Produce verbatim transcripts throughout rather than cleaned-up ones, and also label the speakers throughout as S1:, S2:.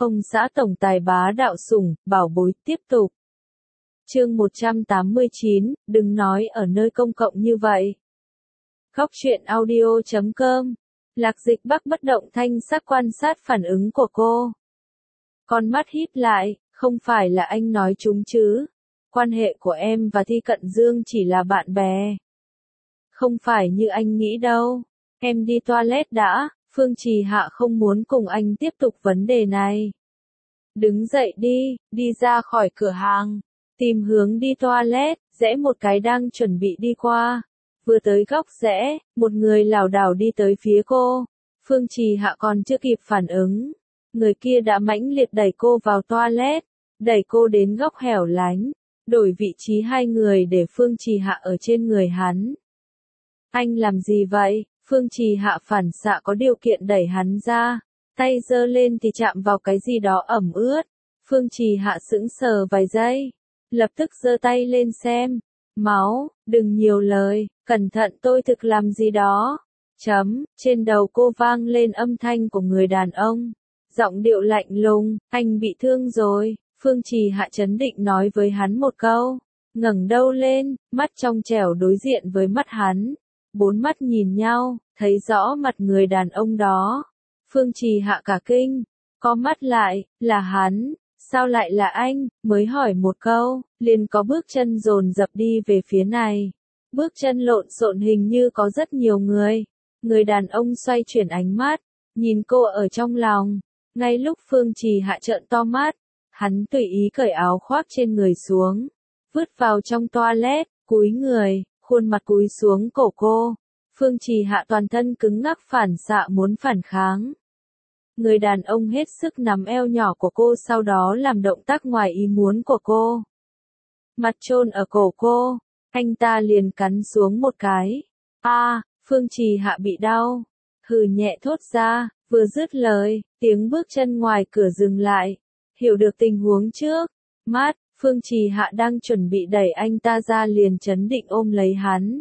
S1: Ông xã tổng tài bá đạo sủng, bảo bối, tiếp tục. Chương một trăm tám mươi chín, đừng nói ở nơi công cộng như vậy. Góc truyện audio chấm com. Lạc Dịch Bắc bất động thanh sắc quan sát phản ứng của cô. Con mắt híp lại, không phải là anh nói chúng chứ. Quan hệ của em và Thi Cận Dương chỉ là bạn bè. Không phải như anh nghĩ đâu. Em đi toilet đã, Phương Trì Hạ không muốn cùng anh tiếp tục vấn đề này. Đứng dậy đi, đi ra khỏi cửa hàng. Tìm hướng đi toilet, rẽ một cái đang chuẩn bị đi qua. Vừa tới góc rẽ, một người lảo đảo đi tới phía cô. Phương Trì Hạ còn chưa kịp phản ứng. Người kia đã mãnh liệt đẩy cô vào toilet, đẩy cô đến góc hẻo lánh, đổi vị trí hai người để Phương Trì Hạ ở trên người hắn. Anh làm gì vậy? Phương Trì Hạ phản xạ có điều kiện đẩy hắn ra, tay giơ lên thì chạm vào cái gì đó ẩm ướt. Phương Trì Hạ sững sờ vài giây, lập tức giơ tay lên xem. Máu, đừng nhiều lời, cẩn thận tôi thực làm gì đó. Chấm, trên đầu cô vang lên âm thanh của người đàn ông. Giọng điệu lạnh lùng, anh bị thương rồi. Phương Trì Hạ trấn định nói với hắn một câu. Ngẩng đầu lên, mắt trong trẻo đối diện với mắt hắn. Bốn mắt nhìn nhau, thấy rõ mặt người đàn ông đó. Phương Trì Hạ cả kinh, có mắt lại, là hắn, sao lại là anh, mới hỏi một câu, liền có bước chân dồn dập đi về phía này. Bước chân lộn xộn hình như có rất nhiều người. Người đàn ông xoay chuyển ánh mắt, nhìn cô ở trong lòng. Ngay lúc Phương Trì Hạ trợn to mắt, hắn tùy ý cởi áo khoác trên người xuống, vứt vào trong toilet, cúi người, khuôn mặt cúi xuống cổ cô. Phương Trì Hạ toàn thân cứng ngắc phản xạ muốn phản kháng. Người đàn ông hết sức nắm eo nhỏ của cô, sau đó làm động tác ngoài ý muốn của cô. Mặt chôn ở cổ cô, anh ta liền cắn xuống một cái. A, à, Phương Trì Hạ bị đau, hừ nhẹ thốt ra. Vừa dứt lời, tiếng bước chân ngoài cửa dừng lại. Hiểu được tình huống trước mắt, Phương Trì Hạ đang chuẩn bị đẩy anh ta ra liền chấn định ôm lấy hắn.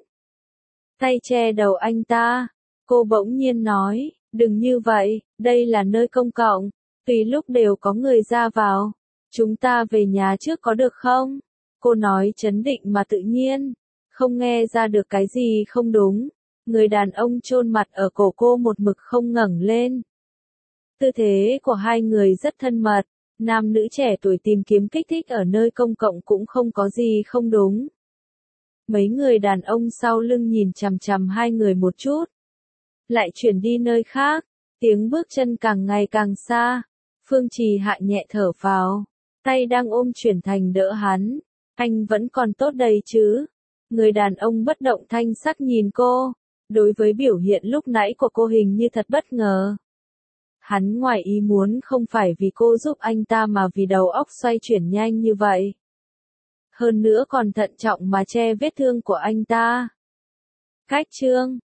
S1: Tay che đầu anh ta, cô bỗng nhiên nói, đừng như vậy, đây là nơi công cộng, tùy lúc đều có người ra vào. Chúng ta về nhà trước có được không? Cô nói chấn định mà tự nhiên, không nghe ra được cái gì không đúng. Người đàn ông chôn mặt ở cổ cô một mực không ngẩng lên. Tư thế của hai người rất thân mật, nam nữ trẻ tuổi tìm kiếm kích thích ở nơi công cộng cũng không có gì không đúng. Mấy người đàn ông sau lưng nhìn chằm chằm hai người một chút, lại chuyển đi nơi khác, tiếng bước chân càng ngày càng xa. Phương Trì Hạ nhẹ thở phào, tay đang ôm chuyển thành đỡ hắn. Anh vẫn còn tốt đây chứ? Người đàn ông bất động thanh sắc nhìn cô, đối với biểu hiện lúc nãy của cô hình như thật bất ngờ. Hắn ngoài ý muốn không phải vì cô giúp anh ta mà vì đầu óc xoay chuyển nhanh như vậy. Hơn nữa còn thận trọng mà che vết thương của anh ta. Cách chương